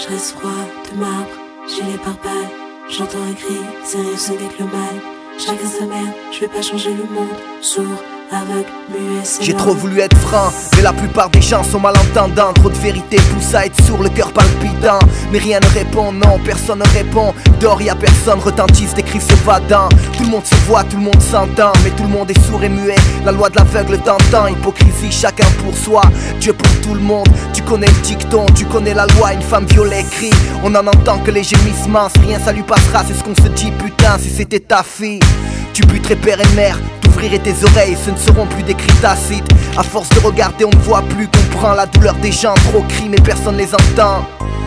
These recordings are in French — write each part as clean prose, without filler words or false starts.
Je reste froid de marbre, j'ai les pare-balles. J'entends un cri, c'est rien, ce n'est que le mal. Chacun sa merde, je vais pas changer le monde. Sourd, aveugle, muet, c'est J'ai trop voulu être franc, mais la plupart des gens sont malentendants. Trop de vérité pousse à être sourd, le cœur palpitant. Mais rien ne répond, non, personne ne répond. Dehors y'a personne, retentissent des cris s'évadant. Tout le monde se voit, tout le monde s'entend, mais tout le monde est sourd et muet. La loi de l'aveugle t'entend, hypocrisie, chacun pour soi. Dieu pour tout le monde, tu connais le dicton, tu connais la loi. Une femme violée crie, on en entend que les gémissements. Si rien ça lui passera, c'est ce qu'on se dit, putain, si c'était ta fille. Tu buterais père et mère, t'ouvrirais tes oreilles, ce ne seront plus des cris tacites. À force de regarder, on ne voit plus, comprend la douleur des gens. Trop crient, mais personne les entend.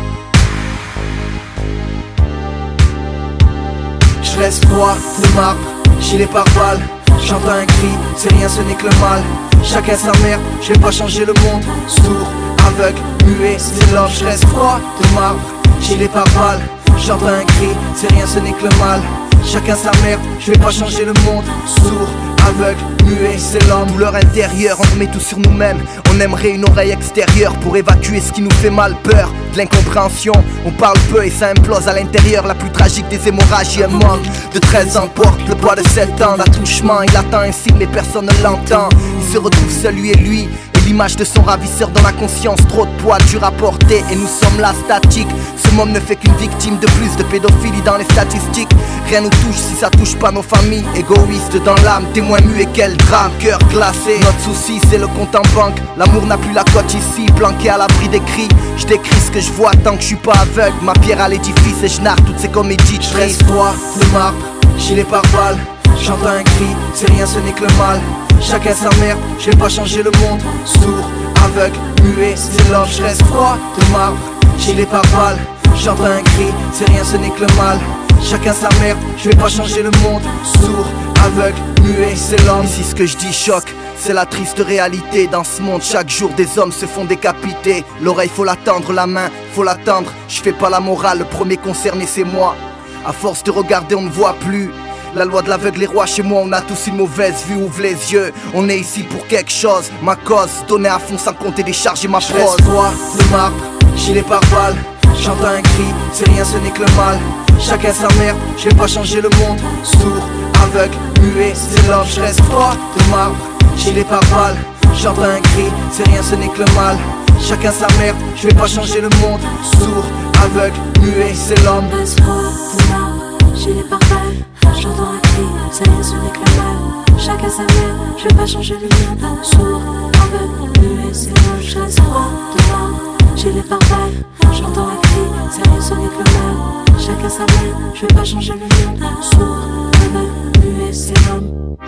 Je reste froid de marbre, gilet pare-balles. J'entends un cri, c'est rien, ce n'est que le mal. Chacun sa merde, je vais pas changer le monde. Sourd, aveugle, muet, c'est l'homme. Je reste froid de marbre, gilet pare-balles. J'entends un cri, c'est rien, ce n'est que le mal. Chacun sa merde, je vais pas changer le monde. Sourd, aveugle, muet, c'est l'homme. Douleur intérieure, on remet tout sur nous-mêmes. On aimerait une oreille extérieure pour évacuer ce qui nous fait mal. Peur, de l'incompréhension, on parle peu et ça implose à l'intérieur. La plus tragique des hémorragies, un manque de 13 ans porte le poids de 7 ans d'attouchement. Il attend un signe mais personne ne l'entend. Il se retrouve seul lui et lui, et l'image de son ravisseur dans la conscience. Trop de poids dur à porter et nous sommes là statiques. Ce môme ne fait qu'une victime de plus de pédophilie dans les statistiques. Rien nous touche si ça touche pas nos familles. Égoïste dans l'âme, témoin muet, quel drame. Cœur glacé, notre souci c'est le compte en banque. L'amour n'a plus la cote ici, planqué à l'abri des cris. Je décris ce que je vois tant que je suis pas aveugle. Ma pierre à l'édifice et je narre toutes ces comédies. Je reste froid de marbre, gilet pare-balles. J'entends un cri, c'est rien, ce n'est que le mal. Chacun sa merde, je vais pas changer le monde. Sourd, aveugle, muet, c'est l'homme. Je reste froid de marbre, gilet pare-balles. J'entends un cri, c'est rien, ce n'est que le mal. Chacun sa merde, je vais pas changer le monde. Sourd, aveugle, muet, c'est l'homme. Ici ce que je dis choque, c'est la triste réalité. Dans ce monde, chaque jour des hommes se font décapiter. L'oreille faut l'attendre, la main faut l'attendre. Je fais pas la morale, le premier concerné c'est moi. À force de regarder on ne voit plus. La loi de l'aveugle est roi, chez moi on a tous une mauvaise vue. Ouvre les yeux, on est ici pour quelque chose. Ma cause, donner à fond sans compter décharger ma prose. Je reste froid de marbre, gilet pare-balles. J'entends un cri, c'est rien, ce n'est que le mal. Chacun sa merde, je vais pas changer le monde. Sourd, aveugle, muet, c'est l'homme. Je reste froid de marbre, gilet pare-balles. J'entends un cri, c'est rien, ce n'est que le mal. Chacun sa merde, je vais pas changer le monde. Sourd, aveugle, muet, c'est l'homme. Je reste froid de marbre, gilet pare-balles. J'entends un cri, c'est rien, ce n'est que le mal. Chacun sa merde, je vais pas changer le monde. Sourd, aveugle, muet, c'est l'homme. Je reste froid de marbre, gilet pare-balles. J'entends un cri, c'est rien, ce n'est que le mal. Chacun sa merde, je vais pas changer le monde. Sourd, aveugle, muet, c'est l'homme.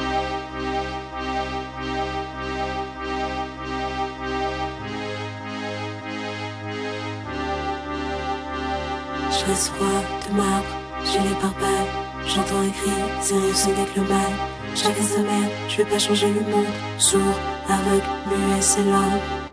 Je reste froid de marbre, gilet pare-balles. J'entends un cri, c'est rien, ce n'est que le mal. Chacun sa merde, je vais pas changer le monde. Sourd, aveugle, muet, c'est l'homme.